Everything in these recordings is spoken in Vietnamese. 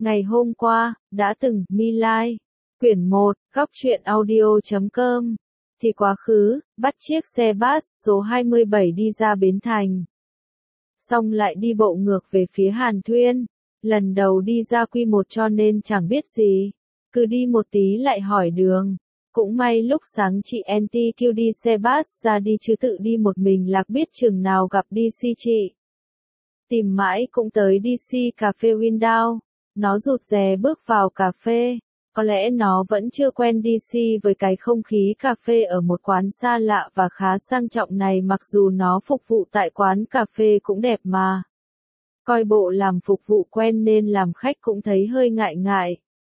Ngày hôm qua, đã từng, My Lai. Quyển 1, góc truyện audio.com. Thì quá khứ, bắt chiếc xe bus số 27 đi ra Bến Thành. Xong lại đi bộ ngược về phía Hàn Thuyên. Lần đầu đi ra Q1 cho nên chẳng biết gì. Cứ đi một tí lại hỏi đường. Cũng may lúc sáng chị Enti kêu đi xe bus ra đi chứ tự đi một mình lạc biết chừng nào gặp DC chị. Tìm mãi cũng tới DC cà phê Window. Nó rụt rè bước vào cà phê. Có lẽ nó vẫn chưa quen DC với cái không khí cà phê ở một quán xa lạ và khá sang trọng này mặc dù nó phục vụ tại quán cà phê cũng đẹp mà. Coi bộ làm phục vụ quen nên làm khách cũng thấy hơi ngại ngại.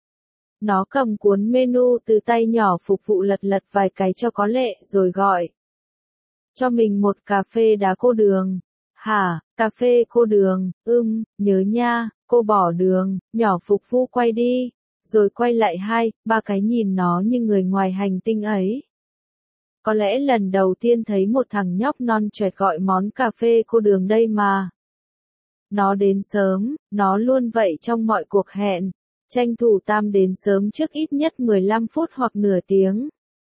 Nó cầm cuốn menu từ tay nhỏ phục vụ lật vài cái cho có lệ rồi gọi. Cho mình một cà phê đá cô đường. Hả, cà phê cô đường, nhớ nha, cô bỏ đường, nhỏ phục vụ quay đi. Rồi quay lại 2-3 cái nhìn nó như người ngoài hành tinh ấy. Có lẽ lần đầu tiên thấy một thằng nhóc non choẹt gọi món cà phê cô đường đây mà. Nó đến sớm, nó luôn vậy trong mọi cuộc hẹn. Tranh thủ tam đến sớm trước ít nhất 15 phút hoặc nửa tiếng.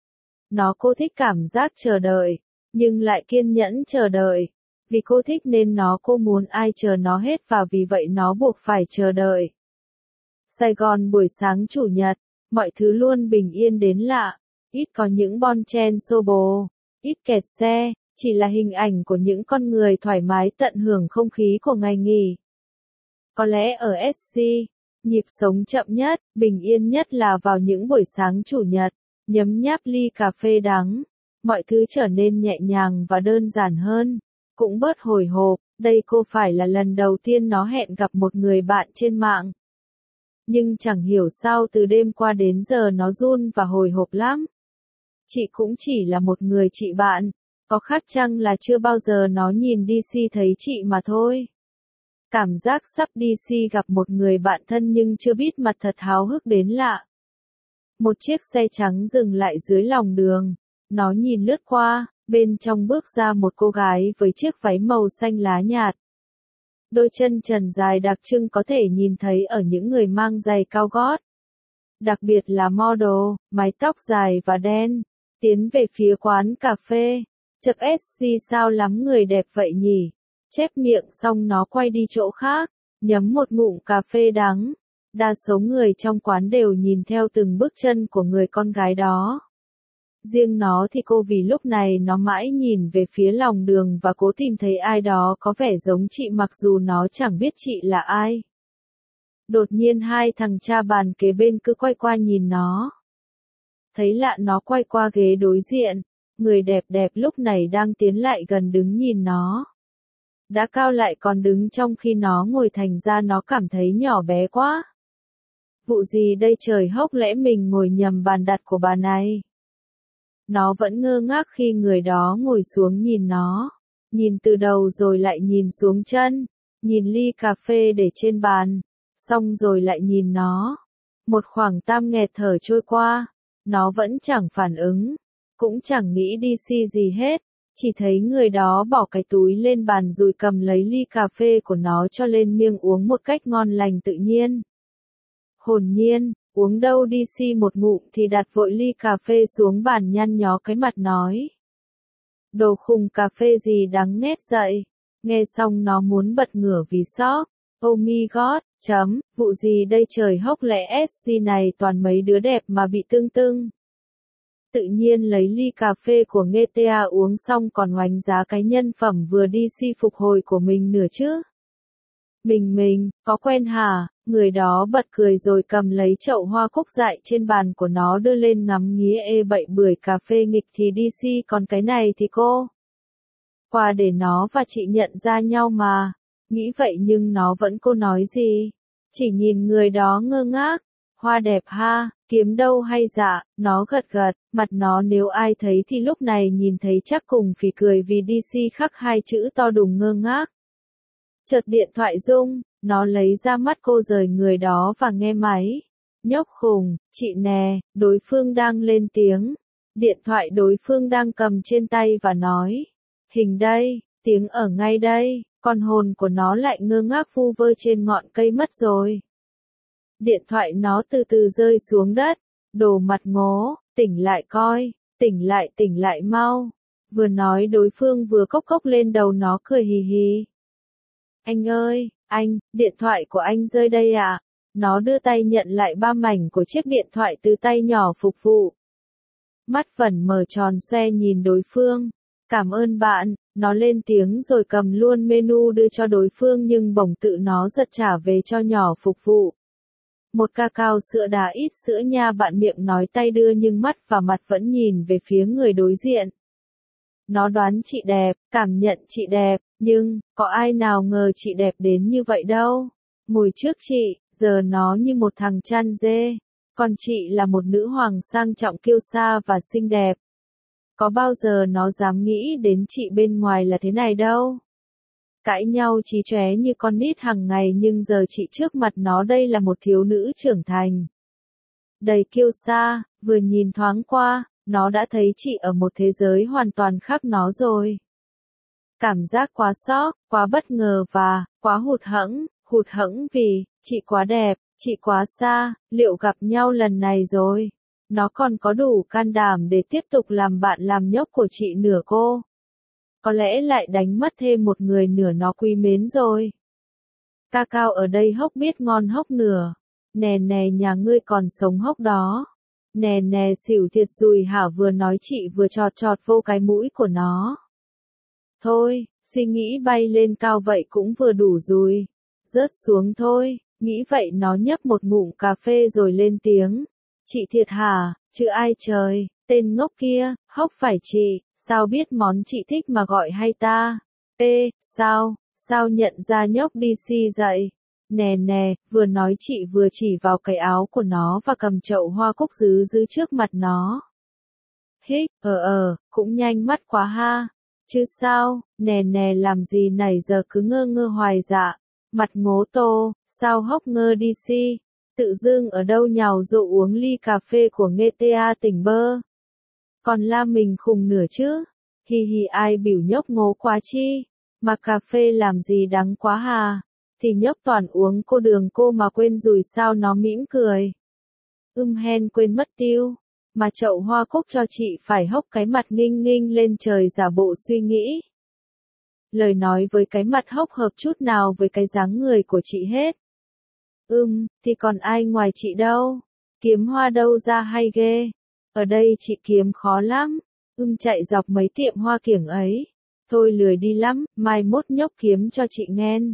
Cô thích cảm giác chờ đợi, nhưng lại kiên nhẫn chờ đợi. Vì cô thích nên cô muốn ai chờ nó hết và vì vậy nó buộc phải chờ đợi. Sài Gòn buổi sáng chủ nhật, mọi thứ luôn bình yên đến lạ, ít có những bon chen xô bồ, ít kẹt xe, chỉ là hình ảnh của những con người thoải mái tận hưởng không khí của ngày nghỉ. Có lẽ ở SC, nhịp sống chậm nhất, bình yên nhất là vào những buổi sáng chủ nhật, nhấm nháp ly cà phê đắng, mọi thứ trở nên nhẹ nhàng và đơn giản hơn, cũng bớt hồi hộp. Đây cô phải là lần đầu tiên nó hẹn gặp một người bạn trên mạng. Nhưng chẳng hiểu sao từ đêm qua đến giờ nó run và hồi hộp lắm. Chị cũng chỉ là một người chị bạn, có khác chăng là chưa bao giờ nó nhìn DC thấy chị mà thôi. Cảm giác sắp DC gặp một người bạn thân nhưng chưa biết mặt thật háo hức đến lạ. Một chiếc xe trắng dừng lại dưới lòng đường, nó nhìn lướt qua, bên trong bước ra một cô gái với chiếc váy màu xanh lá nhạt. Đôi chân trần dài đặc trưng có thể nhìn thấy ở những người mang giày cao gót. Đặc biệt là model, mái tóc dài và đen, tiến về phía quán cà phê. Chậc SC sao lắm người đẹp vậy nhỉ? Chép miệng xong nó quay đi chỗ khác, nhấm một ngụm cà phê đắng. Đa số người trong quán đều nhìn theo từng bước chân của người con gái đó. Riêng nó thì cô vì lúc này nó mãi nhìn về phía lòng đường và cố tìm thấy ai đó có vẻ giống chị mặc dù nó chẳng biết chị là ai. Đột nhiên hai thằng cha bàn kế bên cứ quay qua nhìn nó. Thấy lạ nó quay qua ghế đối diện, người đẹp lúc này đang tiến lại gần đứng nhìn nó. Đã cao lại còn đứng trong khi nó ngồi thành ra nó cảm thấy nhỏ bé quá. Vụ gì đây trời hốc lẽ mình ngồi nhầm bàn đặt của bà này. Nó vẫn ngơ ngác khi người đó ngồi xuống nhìn nó. Nhìn từ đầu rồi lại nhìn xuống chân. Nhìn ly cà phê để trên bàn. Xong rồi lại nhìn nó. Một khoảng tam nghẹt thở trôi qua. Nó vẫn chẳng phản ứng. Cũng chẳng nghĩ DC gì hết. Chỉ thấy người đó bỏ cái túi lên bàn rồi cầm lấy ly cà phê của nó cho lên miệng uống một cách ngon lành tự nhiên. Hồn nhiên, uống đâu DC một ngụm thì đặt vội ly cà phê xuống bàn nhăn nhó cái mặt nói. Đồ khùng cà phê gì đáng ghét dậy. Nghe xong nó muốn bật ngửa vì sốc. Oh my god, vụ gì đây trời hốc lẽ SC này toàn mấy đứa đẹp mà bị tưng. Tự nhiên lấy ly cà phê của GTA uống xong còn oánh giá cái nhân phẩm vừa DC phục hồi của mình nữa chứ. Mình, có quen hả? Người đó bật cười rồi cầm lấy chậu hoa cúc dại trên bàn của nó đưa lên ngắm nghía bậy bưởi cà phê nghịch thì DC còn cái này thì cô. Qua để nó và chị nhận ra nhau mà. Nghĩ vậy nhưng nó vẫn cô nói gì. Chỉ nhìn người đó ngơ ngác. Hoa đẹp ha, kiếm đâu hay dạ, nó gật, mặt nó nếu ai thấy thì lúc này nhìn thấy chắc cùng phì cười vì DC khắc hai chữ to đùng ngơ ngác. Chợt điện thoại rung, nó lấy ra mắt cô rời người đó và nghe máy. Nhóc khùng, chị nè, đối phương đang lên tiếng. Điện thoại đối phương đang cầm trên tay và nói. Hình đây, tiếng ở ngay đây, còn hồn của nó lại ngơ ngác vu vơ trên ngọn cây mất rồi. Điện thoại nó từ từ rơi xuống đất. Đồ mặt ngố, tỉnh lại coi, tỉnh lại mau. Vừa nói đối phương vừa cốc cốc lên đầu nó cười hì hì. Anh ơi, anh, điện thoại của anh rơi đây à? Nó đưa tay nhận lại 3 mảnh của chiếc điện thoại từ tay nhỏ phục vụ. Mắt vẩn mở tròn xoe nhìn đối phương. Cảm ơn bạn, nó lên tiếng rồi cầm luôn menu đưa cho đối phương nhưng bỗng tự nó giật trả về cho nhỏ phục vụ. Một cacao sữa đá ít sữa nha, bạn miệng nói tay đưa nhưng mắt và mặt vẫn nhìn về phía người đối diện. Nó đoán chị đẹp, cảm nhận chị đẹp, nhưng, có ai nào ngờ chị đẹp đến như vậy đâu. Ngồi trước chị, giờ nó như một thằng chăn dê. Còn chị là một nữ hoàng sang trọng kiêu sa và xinh đẹp. Có bao giờ nó dám nghĩ đến chị bên ngoài là thế này đâu. Cãi nhau chí chóe như con nít hàng ngày nhưng giờ chị trước mặt nó đây là một thiếu nữ trưởng thành. Đầy kiêu sa, vừa nhìn thoáng qua, nó đã thấy chị ở một thế giới hoàn toàn khác nó rồi. Cảm giác quá sốc, quá bất ngờ và quá hụt hẫng vì chị quá đẹp, chị quá xa, liệu gặp nhau lần này rồi. Nó còn có đủ can đảm để tiếp tục làm bạn làm nhóc của chị nửa cô. Có lẽ lại đánh mất thêm một người nửa nó quý mến rồi. Cacao ở đây hốc biết ngon hốc nửa. Nè nè nhà ngươi còn sống hốc đó. Nè nè xỉu thiệt rùi hả, vừa nói chị vừa chọt chọt vô cái mũi của nó. Thôi, suy nghĩ bay lên cao vậy cũng vừa đủ rồi. Rớt xuống thôi, nghĩ vậy nó nhấp một ngụm cà phê rồi lên tiếng. Chị thiệt hả, chứ ai trời, tên ngốc kia, hốc phải chị, sao biết món chị thích mà gọi hay ta? Sao nhận ra nhóc DC dậy? Nè nè, vừa nói chị vừa chỉ vào cái áo của nó và cầm chậu hoa cúc giữ trước mặt nó. Hích, cũng nhanh mắt quá ha. Chứ sao, nè nè làm gì này giờ cứ ngơ ngơ hoài dạ. Mặt ngố tô, sao hốc ngơ DC? Tự dưng ở đâu nhào rộ uống ly cà phê của GTA tỉnh bơ. Còn la mình khùng nửa chứ. Hi hi ai biểu nhóc ngố quá chi. Mà cà phê làm gì đắng quá hà. Thì nhóc toàn uống cô đường cô mà quên rồi sao, nó mỉm cười. Hen quên mất tiêu. Mà chậu hoa cúc cho chị phải hốc cái mặt nghinh nghinh lên trời giả bộ suy nghĩ. Lời nói với cái mặt hốc hợp chút nào với cái dáng người của chị hết. Thì còn ai ngoài chị đâu. Kiếm hoa đâu ra hay ghê. Ở đây chị kiếm khó lắm. Chạy dọc mấy tiệm hoa kiểng ấy. Thôi lười đi lắm, mai mốt nhóc kiếm cho chị nghen.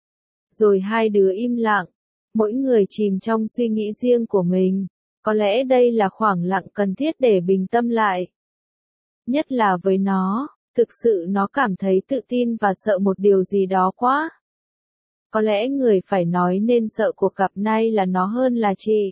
Rồi hai đứa im lặng. Mỗi người chìm trong suy nghĩ riêng của mình. Có lẽ đây là khoảng lặng cần thiết để bình tâm lại. Nhất là với nó, thực sự nó cảm thấy tự tin và sợ một điều gì đó quá. Có lẽ người phải nói nên sợ cuộc gặp nay là nó hơn là chị.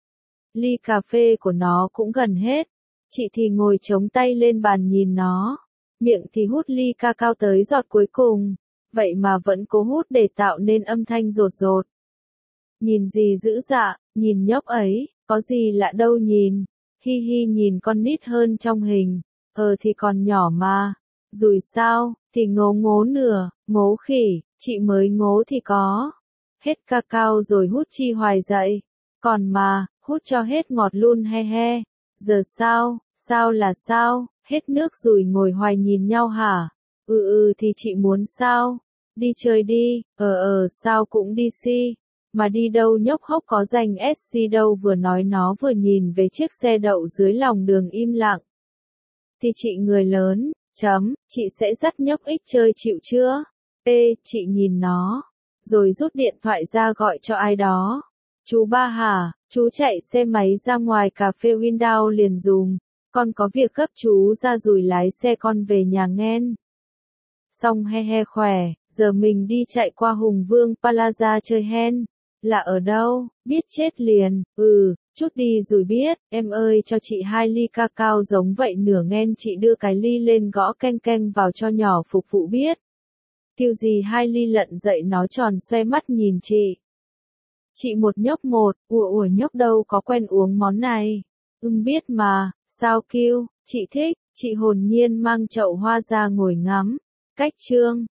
Ly cà phê của nó cũng gần hết. Chị thì ngồi chống tay lên bàn nhìn nó. Miệng thì hút ly cacao tới giọt cuối cùng. Vậy mà vẫn cố hút để tạo nên âm thanh rột rột. Nhìn gì dữ dạ, nhìn nhóc ấy, có gì lạ đâu nhìn. Hi hi nhìn con nít hơn trong hình. Thì còn nhỏ mà. Rồi sao, thì ngố nửa, ngố khỉ, chị mới ngố thì có. Hết cacao rồi hút chi hoài dậy. Còn mà, hút cho hết ngọt luôn he he. Giờ sao là sao, hết nước rồi ngồi hoài nhìn nhau hả? Thì chị muốn sao? Đi chơi đi, sao cũng đi si. Mà đi đâu nhóc hốc có dành SC đâu, vừa nói nó vừa nhìn về chiếc xe đậu dưới lòng đường im lặng. Thì chị người lớn, chị sẽ dắt nhóc ích chơi chịu chưa? Chị nhìn nó, rồi rút điện thoại ra gọi cho ai đó. Chú ba hả, chú chạy xe máy ra ngoài cà phê Window liền dùm, con có việc gấp chú ra rồi lái xe con về nhà nghen. Xong he he khỏe, giờ mình đi chạy qua Hùng Vương Plaza chơi hen. Là ở đâu, biết chết liền, chút đi rồi biết, em ơi cho chị 2 ly cacao giống vậy nửa nghen, chị đưa cái ly lên gõ keng keng vào cho nhỏ phục vụ biết. Kiểu gì 2 ly lận dậy, nó tròn xoe mắt nhìn chị. Chị một nhóc một, ủa nhóc đâu có quen uống món này. Biết mà, sao kêu, chị thích, chị hồn nhiên mang chậu hoa ra ngồi ngắm. Cách chương